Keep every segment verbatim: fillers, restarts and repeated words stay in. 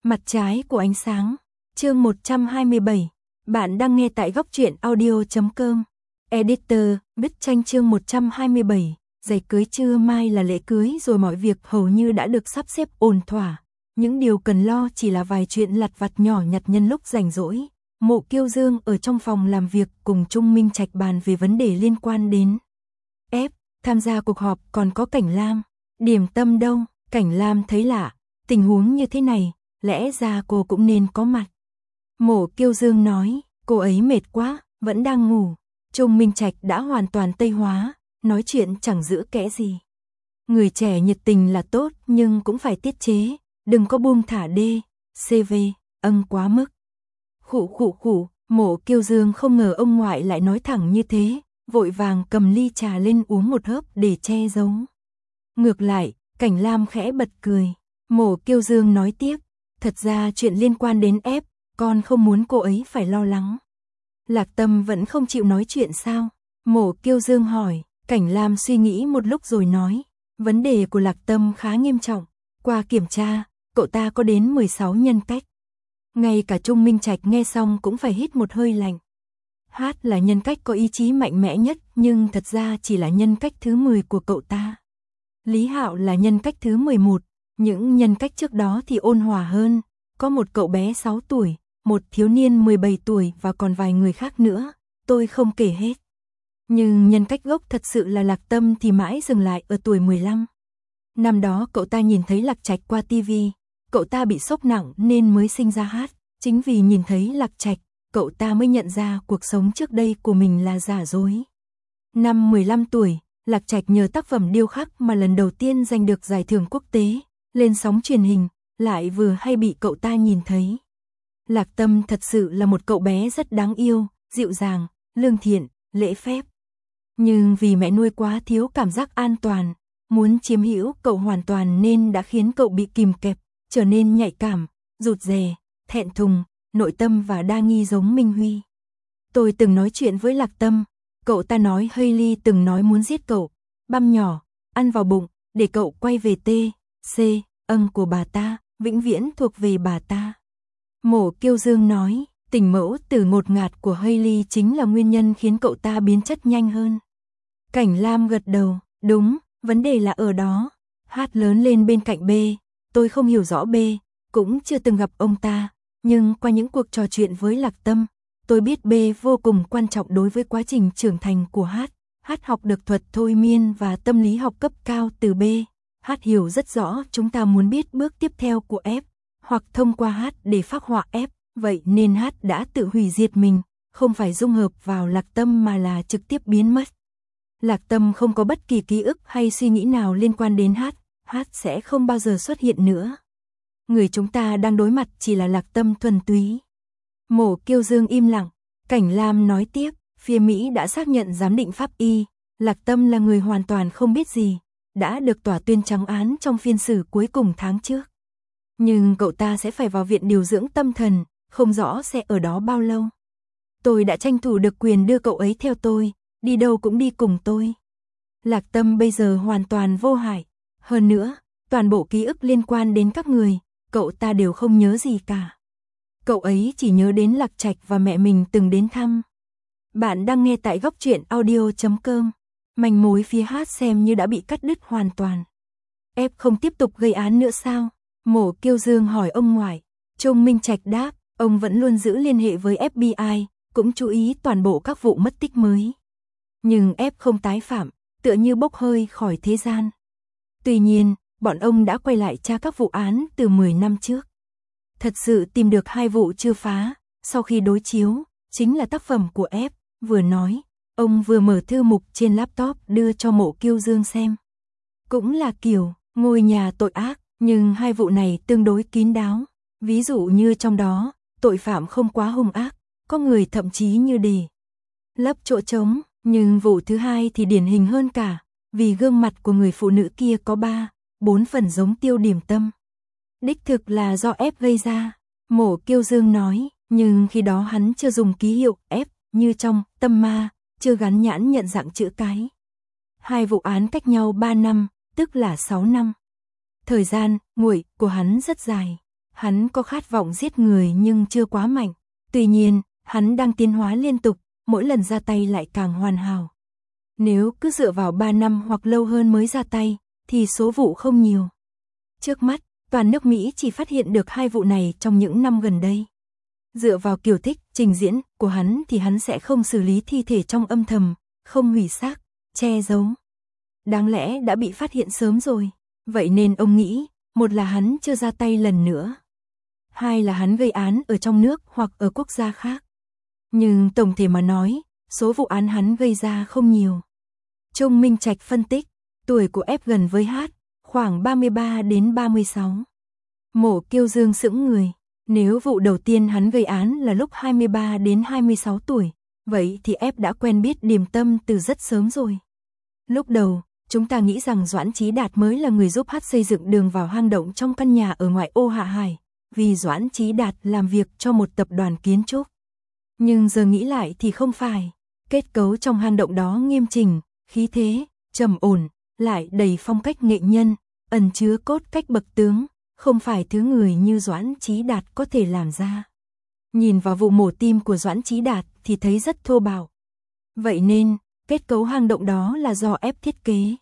Mặt trái của ánh sáng. Chương một trăm hai mươi bảy. Bạn đang nghe tại góc truyện audio chấm com. Editor, viết tranh chương một trăm hai mươi bảy. Giày cưới trưa mai là lễ cưới rồi, mọi việc hầu như đã được sắp xếp ổn thỏa. Những điều cần lo chỉ là vài chuyện lặt vặt nhỏ nhặt nhân lúc rảnh rỗi. Mộ Kiêu Dương ở trong phòng làm việc cùng Trung Minh Trạch bàn về vấn đề liên quan đến F. Tham gia cuộc họp còn có Cảnh Lam. Điểm tâm đâu? Cảnh Lam thấy lạ. Tình huống như thế này, lẽ ra cô cũng nên có mặt. Mộ Kiêu Dương nói, cô ấy mệt quá, vẫn đang ngủ. Trung Minh Trạch đã hoàn toàn tây hóa, nói chuyện chẳng giữ kẽ gì. Người trẻ nhiệt tình là tốt nhưng cũng phải tiết chế, đừng có buông thả đê, xê vê, âng quá mức. Khụ khụ khụ, Mộ Kiêu Dương không ngờ ông ngoại lại nói thẳng như thế, vội vàng cầm ly trà lên uống một hớp để che giấu. Ngược lại, Cảnh Lam khẽ bật cười. Mộ Kiêu Dương nói tiếp, thật ra chuyện liên quan đến F, con không muốn cô ấy phải lo lắng. Lạc Tâm vẫn không chịu nói chuyện sao? Mộ Kiêu Dương hỏi. Cảnh Lam suy nghĩ một lúc rồi nói, vấn đề của Lạc Tâm khá nghiêm trọng. Qua kiểm tra, cậu ta có đến mười sáu nhân cách. Ngay cả Trung Minh Trạch nghe xong cũng phải hít một hơi lạnh. Hát là nhân cách có ý chí mạnh mẽ nhất, nhưng thật ra chỉ là nhân cách thứ mười của cậu ta. Lý Hạo là nhân cách thứ mười một, những nhân cách trước đó thì ôn hòa hơn, có một cậu bé sáu tuổi, một thiếu niên mười bảy tuổi và còn vài người khác nữa, tôi không kể hết. Nhưng nhân cách gốc thật sự là Lạc Tâm thì mãi dừng lại ở tuổi mười lăm. Năm đó cậu ta nhìn thấy Lạc Trạch qua tivi, cậu ta bị sốc nặng nên mới sinh ra Hát, chính vì nhìn thấy Lạc Trạch, cậu ta mới nhận ra cuộc sống trước đây của mình là giả dối. Năm mười lăm tuổi, Lạc Trạch nhờ tác phẩm điêu khắc mà lần đầu tiên giành được giải thưởng quốc tế, lên sóng truyền hình, lại vừa hay bị cậu ta nhìn thấy. Lạc Tâm thật sự là một cậu bé rất đáng yêu, dịu dàng, lương thiện, lễ phép. Nhưng vì mẹ nuôi quá thiếu cảm giác an toàn, muốn chiếm hữu cậu hoàn toàn nên đã khiến cậu bị kìm kẹp, trở nên nhạy cảm, rụt rè, thẹn thùng, nội tâm và đa nghi giống Minh Huy. Tôi từng nói chuyện với Lạc Tâm, cậu ta nói Hailey từng nói muốn giết cậu, băm nhỏ, ăn vào bụng, để cậu quay về T, C, âng của bà ta, vĩnh viễn thuộc về bà ta. Mộ Kiêu Dương nói, tình mẫu từ ngột ngạt của Hailey chính là nguyên nhân khiến cậu ta biến chất nhanh hơn. Cảnh Lam gật đầu, đúng, vấn đề là ở đó. Hát lớn lên bên cạnh B, tôi không hiểu rõ B, cũng chưa từng gặp ông ta, nhưng qua những cuộc trò chuyện với Lạc Tâm, tôi biết B vô cùng quan trọng đối với quá trình trưởng thành của Hát. Hát học được thuật thôi miên và tâm lý học cấp cao từ B. Hát hiểu rất rõ chúng ta muốn biết bước tiếp theo của F, hoặc thông qua Hát để phác họa F, vậy nên Hát đã tự hủy diệt mình, không phải dung hợp vào Lạc Tâm mà là trực tiếp biến mất. Lạc Tâm không có bất kỳ ký ức hay suy nghĩ nào liên quan đến Hát, Hát sẽ không bao giờ xuất hiện nữa. Người chúng ta đang đối mặt chỉ là Lạc Tâm thuần túy. Mộ Kiêu Dương im lặng, Cảnh Lam nói tiếp, phía Mỹ đã xác nhận giám định pháp y, Lạc Tâm là người hoàn toàn không biết gì, đã được tòa tuyên trắng án trong phiên xử cuối cùng tháng trước. Nhưng cậu ta sẽ phải vào viện điều dưỡng tâm thần, không rõ sẽ ở đó bao lâu. Tôi đã tranh thủ được quyền đưa cậu ấy theo tôi, đi đâu cũng đi cùng tôi. Lạc Tâm bây giờ hoàn toàn vô hại. Hơn nữa, toàn bộ ký ức liên quan đến các người, cậu ta đều không nhớ gì cả. Cậu ấy chỉ nhớ đến Lạc Trạch và mẹ mình từng đến thăm. Bạn đang nghe tại góc truyện audio chấm com. Manh mối phía Hát xem như đã bị cắt đứt hoàn toàn. F không tiếp tục gây án nữa sao? Mộ Kiêu Dương hỏi ông ngoại. Trung Minh Trạch đáp, ông vẫn luôn giữ liên hệ với ép bê i, cũng chú ý toàn bộ các vụ mất tích mới. Nhưng F không tái phạm, tựa như bốc hơi khỏi thế gian. Tuy nhiên, bọn ông đã quay lại tra các vụ án từ mười năm trước. Thật sự tìm được hai vụ chưa phá, sau khi đối chiếu, chính là tác phẩm của F, vừa nói, ông vừa mở thư mục trên laptop đưa cho Mộ Kiêu Dương xem. Cũng là kiểu, ngôi nhà tội ác, nhưng hai vụ này tương đối kín đáo. Ví dụ như trong đó, tội phạm không quá hung ác, có người thậm chí như để lấp chỗ trống, nhưng vụ thứ hai thì điển hình hơn cả, vì gương mặt của người phụ nữ kia có ba, bốn phần giống Tiêu Điểm Tâm. Đích thực là do F gây ra, Mộ Kiêu Dương nói, nhưng khi đó hắn chưa dùng ký hiệu F như trong Tâm Ma, chưa gắn nhãn nhận dạng chữ cái. Hai vụ án cách nhau ba năm, tức là sáu năm. Thời gian, nguội của hắn rất dài. Hắn có khát vọng giết người nhưng chưa quá mạnh. Tuy nhiên, hắn đang tiến hóa liên tục, mỗi lần ra tay lại càng hoàn hảo. Nếu cứ dựa vào ba năm hoặc lâu hơn mới ra tay, thì số vụ không nhiều. Trước mắt, toàn nước Mỹ chỉ phát hiện được hai vụ này trong những năm gần đây. Dựa vào kiểu thích, trình diễn của hắn thì hắn sẽ không xử lý thi thể trong âm thầm, không hủy xác, che giấu. Đáng lẽ đã bị phát hiện sớm rồi. Vậy nên ông nghĩ, một là hắn chưa ra tay lần nữa. Hai là hắn gây án ở trong nước hoặc ở quốc gia khác. Nhưng tổng thể mà nói, số vụ án hắn gây ra không nhiều. Trung Minh Trạch phân tích, tuổi của F gần với H, khoảng ba mươi ba đến ba mươi sáu. Mộ Kiêu Dương sững người, nếu vụ đầu tiên hắn gây án là lúc hai mươi ba đến hai mươi sáu tuổi, vậy thì F đã quen biết Điềm Tâm từ rất sớm rồi. Lúc đầu, chúng ta nghĩ rằng Doãn Chí Đạt mới là người giúp H xây dựng đường vào hang động trong căn nhà ở ngoại ô Hạ Hải, vì Doãn Chí Đạt làm việc cho một tập đoàn kiến trúc. Nhưng giờ nghĩ lại thì không phải, kết cấu trong hang động đó nghiêm chỉnh, khí thế, trầm ổn, lại đầy phong cách nghệ nhân, ẩn chứa cốt cách bậc tướng, không phải thứ người như Doãn Chí Đạt có thể làm ra. Nhìn vào vụ mổ tim của Doãn Chí Đạt thì thấy rất thô bạo. Vậy nên, kết cấu hang động đó là do F thiết kế.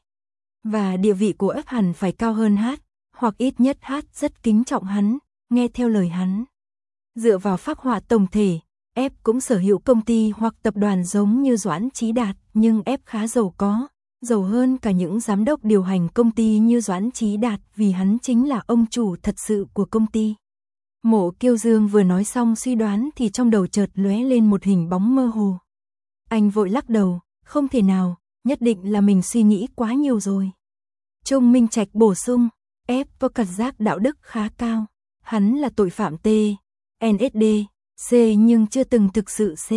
Và địa vị của F hẳn phải cao hơn H, hoặc ít nhất H rất kính trọng hắn, nghe theo lời hắn. Dựa vào phác họa tổng thể, F cũng sở hữu công ty hoặc tập đoàn giống như Doãn Chí Đạt, nhưng F khá giàu có, giàu hơn cả những giám đốc điều hành công ty như Doãn Chí Đạt vì hắn chính là ông chủ thật sự của công ty. Mộ Kiêu Dương vừa nói xong suy đoán thì trong đầu chợt lóe lên một hình bóng mơ hồ. Anh vội lắc đầu, không thể nào, nhất định là mình suy nghĩ quá nhiều rồi. Trung Minh Trạch bổ sung, F có cảm giác đạo đức khá cao, hắn là tội phạm T, en ét đê, C nhưng chưa từng thực sự C.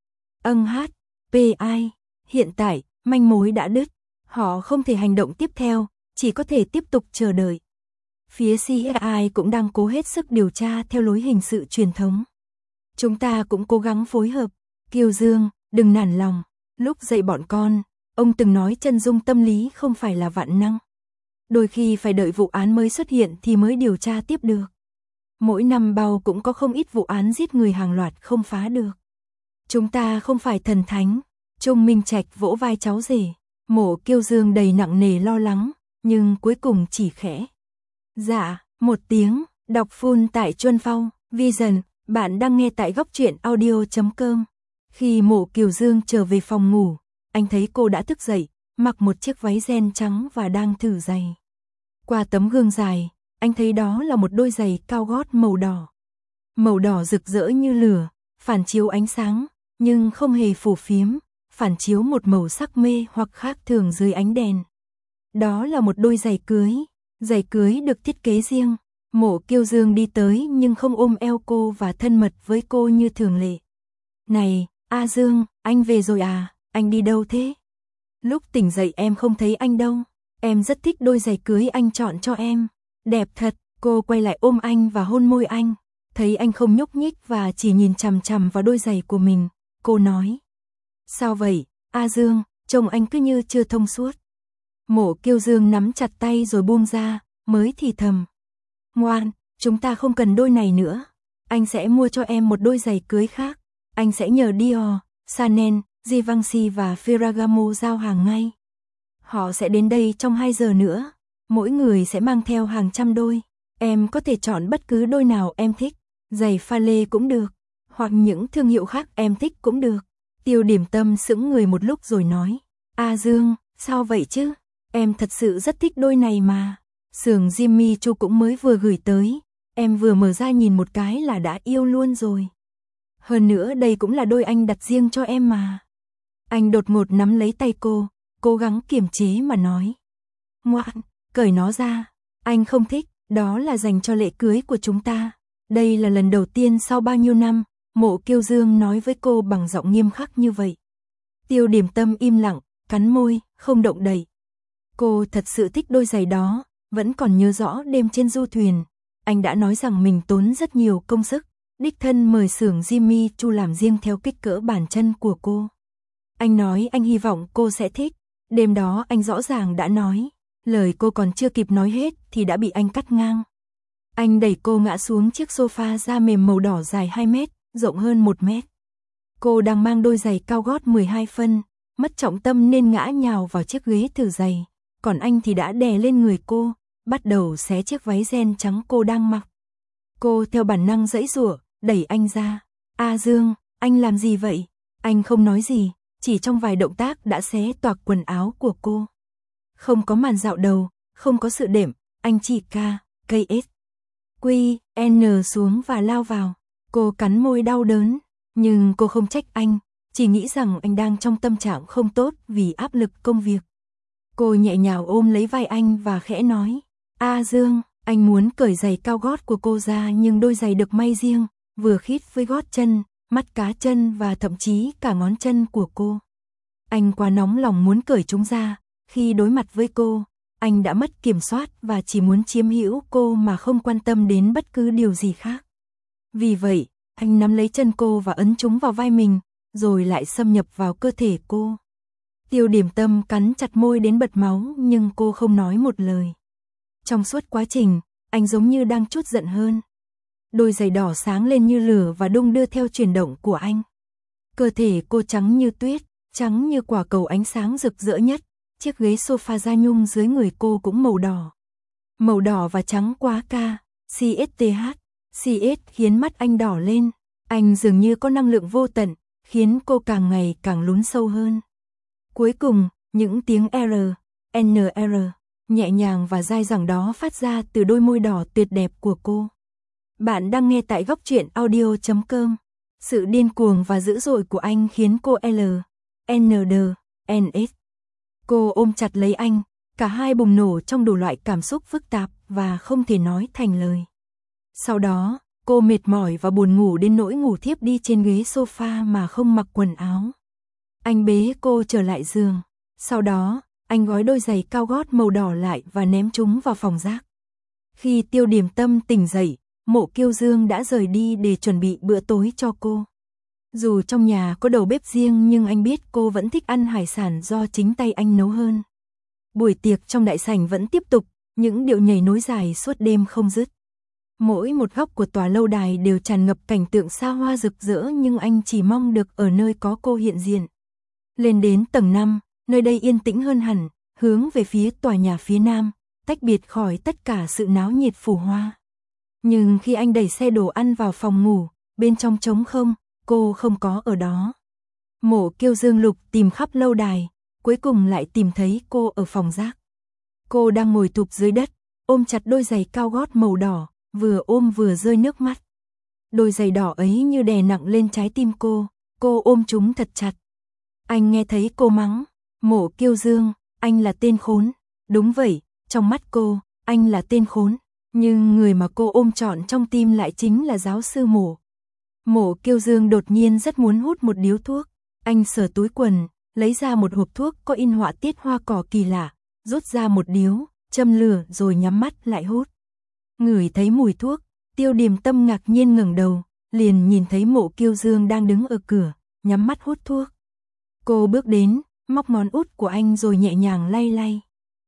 Âng H, P I, hiện tại, manh mối đã đứt, họ không thể hành động tiếp theo, chỉ có thể tiếp tục chờ đợi. Phía xê i a cũng đang cố hết sức điều tra theo lối hình sự truyền thống. Chúng ta cũng cố gắng phối hợp. Kiêu Dương, đừng nản lòng. Lúc dạy bọn con, ông từng nói chân dung tâm lý không phải là vạn năng. Đôi khi phải đợi vụ án mới xuất hiện thì mới điều tra tiếp được. Mỗi năm bao cũng có không ít vụ án giết người hàng loạt không phá được. Chúng ta không phải thần thánh. Trung Minh Trạch vỗ vai cháu rể. Mộ Kiêu Dương đầy nặng nề lo lắng, nhưng cuối cùng chỉ khẽ. Dạ, một tiếng, đọc full tại Chuân Phong, Vision, bạn đang nghe tại góc truyện audio chấm com. Khi Mộ Kiều Dương trở về phòng ngủ, anh thấy cô đã thức dậy, mặc một chiếc váy ren trắng và đang thử giày. Qua tấm gương dài, anh thấy đó là một đôi giày cao gót màu đỏ. Màu đỏ rực rỡ như lửa, phản chiếu ánh sáng, nhưng không hề phù phiếm, phản chiếu một màu sắc mê hoặc khác thường dưới ánh đèn. Đó là một đôi giày cưới. Giày cưới được thiết kế riêng. Mộ Kiêu Dương đi tới nhưng không ôm eo cô và thân mật với cô như thường lệ. Này, A Dương, anh về rồi à, anh đi đâu thế? Lúc tỉnh dậy em không thấy anh đâu. Em rất thích đôi giày cưới anh chọn cho em. Đẹp thật, cô quay lại ôm anh và hôn môi anh. Thấy anh không nhúc nhích và chỉ nhìn chằm chằm vào đôi giày của mình. Cô nói. Sao vậy, A Dương, trông anh cứ như chưa thông suốt. Mộ Kiêu Dương nắm chặt tay rồi buông ra, mới thì thầm. Ngoan, chúng ta không cần đôi này nữa. Anh sẽ mua cho em một đôi giày cưới khác. Anh sẽ nhờ Dior, Chanel, Givenchy và Ferragamo giao hàng ngay. Họ sẽ đến đây trong hai giờ nữa. Mỗi người sẽ mang theo hàng trăm đôi. Em có thể chọn bất cứ đôi nào em thích. Giày pha lê cũng được. Hoặc những thương hiệu khác em thích cũng được. Tiêu Điểm Tâm sững người một lúc rồi nói. A Dương, sao vậy chứ? Em thật sự rất thích đôi này mà. Xưởng Jimmy Choo cũng mới vừa gửi tới. Em vừa mở ra nhìn một cái là đã yêu luôn rồi. Hơn nữa đây cũng là đôi anh đặt riêng cho em mà. Anh đột ngột nắm lấy tay cô, cố gắng kiềm chế mà nói. Ngoan, cởi nó ra. Anh không thích, đó là dành cho lễ cưới của chúng ta. Đây là lần đầu tiên sau bao nhiêu năm, Mộ Kiêu Dương nói với cô bằng giọng nghiêm khắc như vậy. Tiêu Điểm Tâm im lặng, cắn môi, không động đậy. Cô thật sự thích đôi giày đó, vẫn còn nhớ rõ đêm trên du thuyền. Anh đã nói rằng mình tốn rất nhiều công sức, đích thân mời xưởng Jimmy Choo làm riêng theo kích cỡ bàn chân của cô. Anh nói anh hy vọng cô sẽ thích. Đêm đó anh rõ ràng đã nói, lời cô còn chưa kịp nói hết thì đã bị anh cắt ngang. Anh đẩy cô ngã xuống chiếc sofa da mềm màu đỏ dài hai mét, rộng hơn một mét. Cô đang mang đôi giày cao gót mười hai phân, mất trọng tâm nên ngã nhào vào chiếc ghế thử giày, còn anh thì đã đè lên người cô, bắt đầu xé chiếc váy ren trắng cô đang mặc. Cô theo bản năng giãy giụa, đẩy anh ra. A Dương, anh làm gì vậy? Anh không nói gì, chỉ trong vài động tác đã xé toạc quần áo của cô. Không có màn dạo đầu, không có sự đệm, anh chỉ ca, cây S. Quy, N xuống và lao vào. Cô cắn môi đau đớn, nhưng cô không trách anh, chỉ nghĩ rằng anh đang trong tâm trạng không tốt vì áp lực công việc. Cô nhẹ nhàng ôm lấy vai anh và khẽ nói, A Dương, anh muốn cởi giày cao gót của cô ra nhưng đôi giày được may riêng, vừa khít với gót chân, mắt cá chân và thậm chí cả ngón chân của cô. Anh quá nóng lòng muốn cởi chúng ra, khi đối mặt với cô, anh đã mất kiểm soát và chỉ muốn chiếm hữu cô mà không quan tâm đến bất cứ điều gì khác. Vì vậy, anh nắm lấy chân cô và ấn chúng vào vai mình, rồi lại xâm nhập vào cơ thể cô. Tiêu Điểm Tâm cắn chặt môi đến bật máu nhưng cô không nói một lời. Trong suốt quá trình, anh giống như đang trút giận hơn. Đôi giày đỏ sáng lên như lửa và đung đưa theo chuyển động của anh. Cơ thể cô trắng như tuyết, trắng như quả cầu ánh sáng rực rỡ nhất. Chiếc ghế sofa da nhung dưới người cô cũng màu đỏ. Màu đỏ và trắng quá ca, xê ét tê hát, xê ét khiến mắt anh đỏ lên. Anh dường như có năng lượng vô tận, khiến cô càng ngày càng lún sâu hơn. Cuối cùng, những tiếng R, N R, nhẹ nhàng và dai dẳng đó phát ra từ đôi môi đỏ tuyệt đẹp của cô. Bạn đang nghe tại góc truyện audio chấm com. Sự điên cuồng và dữ dội của anh khiến cô L, N D, N S. Cô ôm chặt lấy anh, cả hai bùng nổ trong đủ loại cảm xúc phức tạp và không thể nói thành lời. Sau đó, cô mệt mỏi và buồn ngủ đến nỗi ngủ thiếp đi trên ghế sofa mà không mặc quần áo. Anh bế cô trở lại giường. Sau đó, anh gói đôi giày cao gót màu đỏ lại và ném chúng vào phòng rác. Khi Tiêu Điểm Tâm tỉnh dậy, Mộ Kiêu Dương đã rời đi để chuẩn bị bữa tối cho cô. Dù trong nhà có đầu bếp riêng nhưng anh biết cô vẫn thích ăn hải sản do chính tay anh nấu hơn. Buổi tiệc trong đại sảnh vẫn tiếp tục, những điệu nhảy nối dài suốt đêm không dứt. Mỗi một góc của tòa lâu đài đều tràn ngập cảnh tượng xa hoa rực rỡ nhưng anh chỉ mong được ở nơi có cô hiện diện. Lên đến tầng năm, nơi đây yên tĩnh hơn hẳn, hướng về phía tòa nhà phía nam, tách biệt khỏi tất cả sự náo nhiệt phù hoa. Nhưng khi anh đẩy xe đồ ăn vào phòng ngủ, bên trong trống không, cô không có ở đó. Mộ Kiêu Dương lục tìm khắp lâu đài, cuối cùng lại tìm thấy cô ở phòng rác. Cô đang ngồi thụp dưới đất, ôm chặt đôi giày cao gót màu đỏ, vừa ôm vừa rơi nước mắt. Đôi giày đỏ ấy như đè nặng lên trái tim cô, cô ôm chúng thật chặt. Anh nghe thấy cô mắng, Mộ Kiêu Dương, anh là tên khốn. Đúng vậy, trong mắt cô, anh là tên khốn. Nhưng người mà cô ôm trọn trong tim lại chính là giáo sư Mộ. Mộ Kiêu Dương đột nhiên rất muốn hút một điếu thuốc. Anh sờ túi quần, lấy ra một hộp thuốc có in họa tiết hoa cỏ kỳ lạ, rút ra một điếu, châm lửa rồi nhắm mắt lại hút. Ngửi thấy mùi thuốc, Tiêu Điểm Tâm ngạc nhiên ngẩng đầu, liền nhìn thấy Mộ Kiêu Dương đang đứng ở cửa, nhắm mắt hút thuốc. Cô bước đến, móc ngón út của anh rồi nhẹ nhàng lay lay.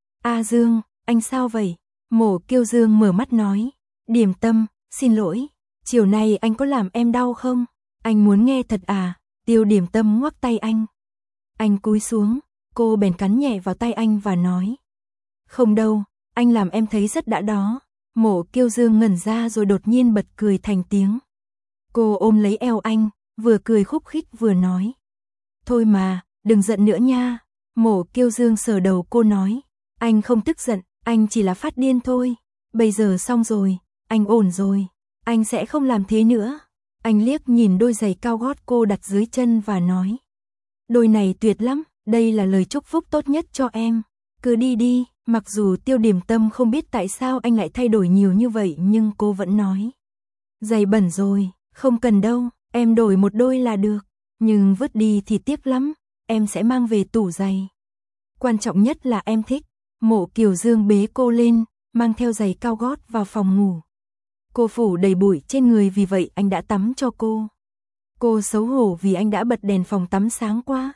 A Dương, anh sao vậy? Mộ Kiêu Dương mở mắt nói, Điểm Tâm, xin lỗi, chiều nay anh có làm em đau không? Anh muốn nghe thật à? Tiêu Điểm Tâm ngoắc tay anh. Anh cúi xuống, cô bèn cắn nhẹ vào tay anh và nói, không đâu, anh làm em thấy rất đã đó. Mộ Kiêu Dương ngẩn ra rồi đột nhiên bật cười thành tiếng. Cô ôm lấy eo anh, vừa cười khúc khích vừa nói, thôi mà, đừng giận nữa nha. Mộ Kiêu Dương sờ đầu cô nói, anh không tức giận, anh chỉ là phát điên thôi. Bây giờ xong rồi, anh ổn rồi, anh sẽ không làm thế nữa. Anh liếc nhìn đôi giày cao gót cô đặt dưới chân và nói, đôi này tuyệt lắm, đây là lời chúc phúc tốt nhất cho em. Cứ đi đi. Mặc dù Tiêu Điểm Tâm không biết tại sao anh lại thay đổi nhiều như vậy nhưng cô vẫn nói, giày bẩn rồi, không cần đâu, em đổi một đôi là được. Nhưng vứt đi thì tiếc lắm, em sẽ mang về tủ giày. Quan trọng nhất là em thích. Mộ Kiều Dương bế cô lên, mang theo giày cao gót vào phòng ngủ. Cô phủ đầy bụi trên người vì vậy anh đã tắm cho cô. Cô xấu hổ vì anh đã bật đèn phòng tắm sáng quá.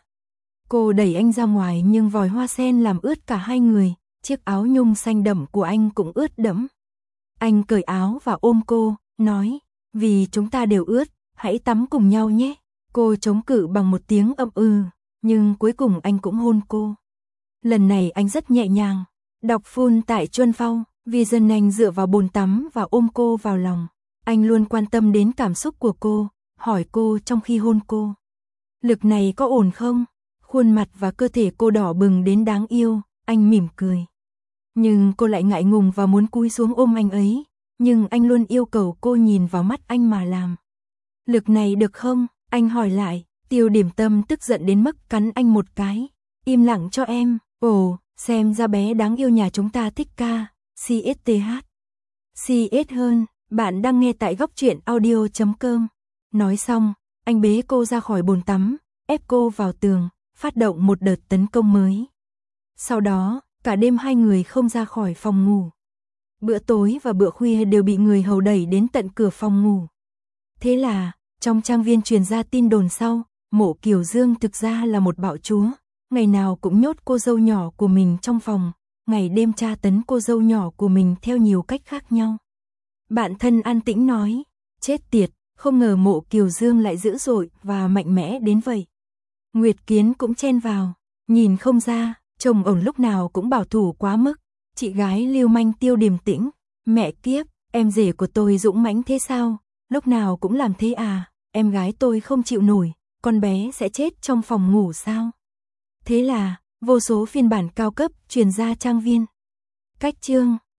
Cô đẩy anh ra ngoài nhưng vòi hoa sen làm ướt cả hai người, chiếc áo nhung xanh đậm của anh cũng ướt đẫm. Anh cởi áo và ôm cô, nói, vì chúng ta đều ướt, hãy tắm cùng nhau nhé. Cô chống cự bằng một tiếng ậm ừ, nhưng cuối cùng anh cũng hôn cô. Lần này anh rất nhẹ nhàng, đọc phun tại Chuân Phong, vì dần anh dựa vào bồn tắm và ôm cô vào lòng. Anh luôn quan tâm đến cảm xúc của cô, hỏi cô trong khi hôn cô. Lực này có ổn không? Khuôn mặt và cơ thể cô đỏ bừng đến đáng yêu, anh mỉm cười. Nhưng cô lại ngại ngùng và muốn cúi xuống ôm anh ấy, nhưng anh luôn yêu cầu cô nhìn vào mắt anh mà làm. Lực này được không? Anh hỏi lại, Tiêu Điểm Tâm tức giận đến mức cắn anh một cái. Im lặng cho em, ồ, xem ra bé đáng yêu nhà chúng ta thích ca, xê ét tê hát. xê ét hơn, bạn đang nghe tại góc truyện audio chấm com. Nói xong, anh bế cô ra khỏi bồn tắm, ép cô vào tường, phát động một đợt tấn công mới. Sau đó, cả đêm hai người không ra khỏi phòng ngủ. Bữa tối và bữa khuya đều bị người hầu đẩy đến tận cửa phòng ngủ. Thế là, trong trang viên truyền ra tin đồn sau, Mộ Kiều Dương thực ra là một bạo chúa, ngày nào cũng nhốt cô dâu nhỏ của mình trong phòng, ngày đêm tra tấn cô dâu nhỏ của mình theo nhiều cách khác nhau. Bạn thân An Tĩnh nói, chết tiệt, không ngờ Mộ Kiều Dương lại dữ dội và mạnh mẽ đến vậy. Nguyệt Kiến cũng chen vào, nhìn không ra, chồng ổng lúc nào cũng bảo thủ quá mức, chị gái lưu manh Tiêu Điềm Tĩnh, mẹ kiếp, em rể của tôi dũng mãnh thế sao, lúc nào cũng làm thế à, em gái tôi không chịu nổi, con bé sẽ chết trong phòng ngủ sao. Thế là, vô số phiên bản cao cấp truyền ra trang viên. Cách chương